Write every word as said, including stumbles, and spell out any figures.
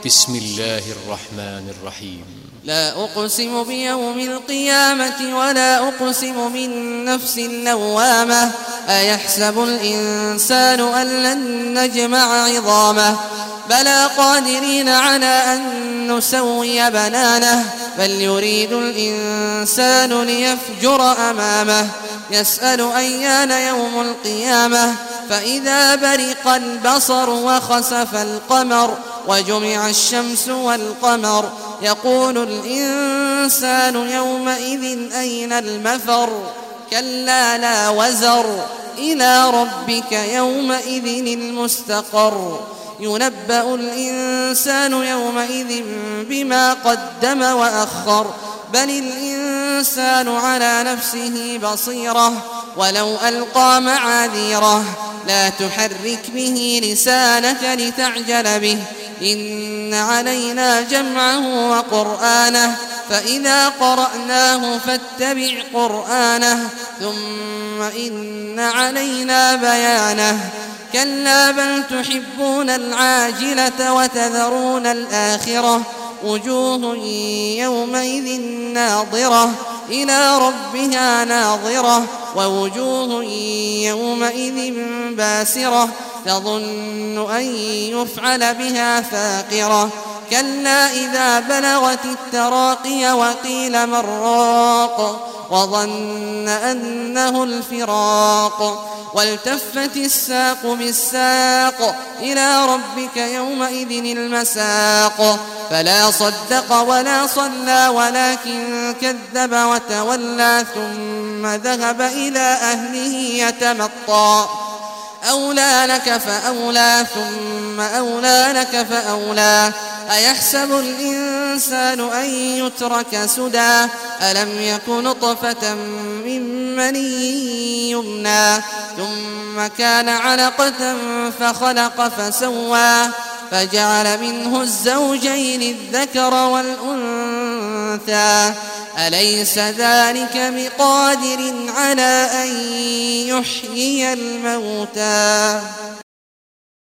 بسم الله الرحمن الرحيم. لا أقسم بيوم القيامة ولا أقسم بالنفس اللوامة أيحسب الإنسان أن لن نجمع عظامه بلى قادرين على أن نسوي بنانه بل يريد الإنسان ليفجر أمامه يسأل أيان يوم القيامة فإذا برق البصر وخسف القمر وجمع الشمس والقمر يقول الإنسان يومئذ أين المفر كلا لا وزر إلى ربك يومئذ المستقر ينبأ الإنسان يومئذ بما قدم وأخر بل الإنسان على نفسه بصيرة ولو ألقى معاذيره لا تحرك به لسانك لتعجل به إن علينا جمعه وقرآنه فإذا قرأناه فاتبع قرآنه ثم إن علينا بيانه كلا بل تحبون العاجلة وتذرون الآخرة وجوه يومئذ ناظرة إلى ربها ناظرة ووجوه يومئذ باسرة تظن أن يفعل بها فاقرة كلا إذا بلغت التراقي وقيل من راق وظن أنه الفراق والتفت الساق بالساق إلى ربك يومئذ المساق فلا صدق ولا صلى ولكن كذب وتولى ثم ذهب إلى أهله يتمطى أولى لك فأولى ثم أولى لك فأولى أيحسب الإنسان أن يترك سدى ألم يك نطفة من مني يمنى ثم كان علقة فخلق فسوى فجعل منه الزوجين الذكر والأنثى أليس ذلك بقادر على أن يحيي الموتى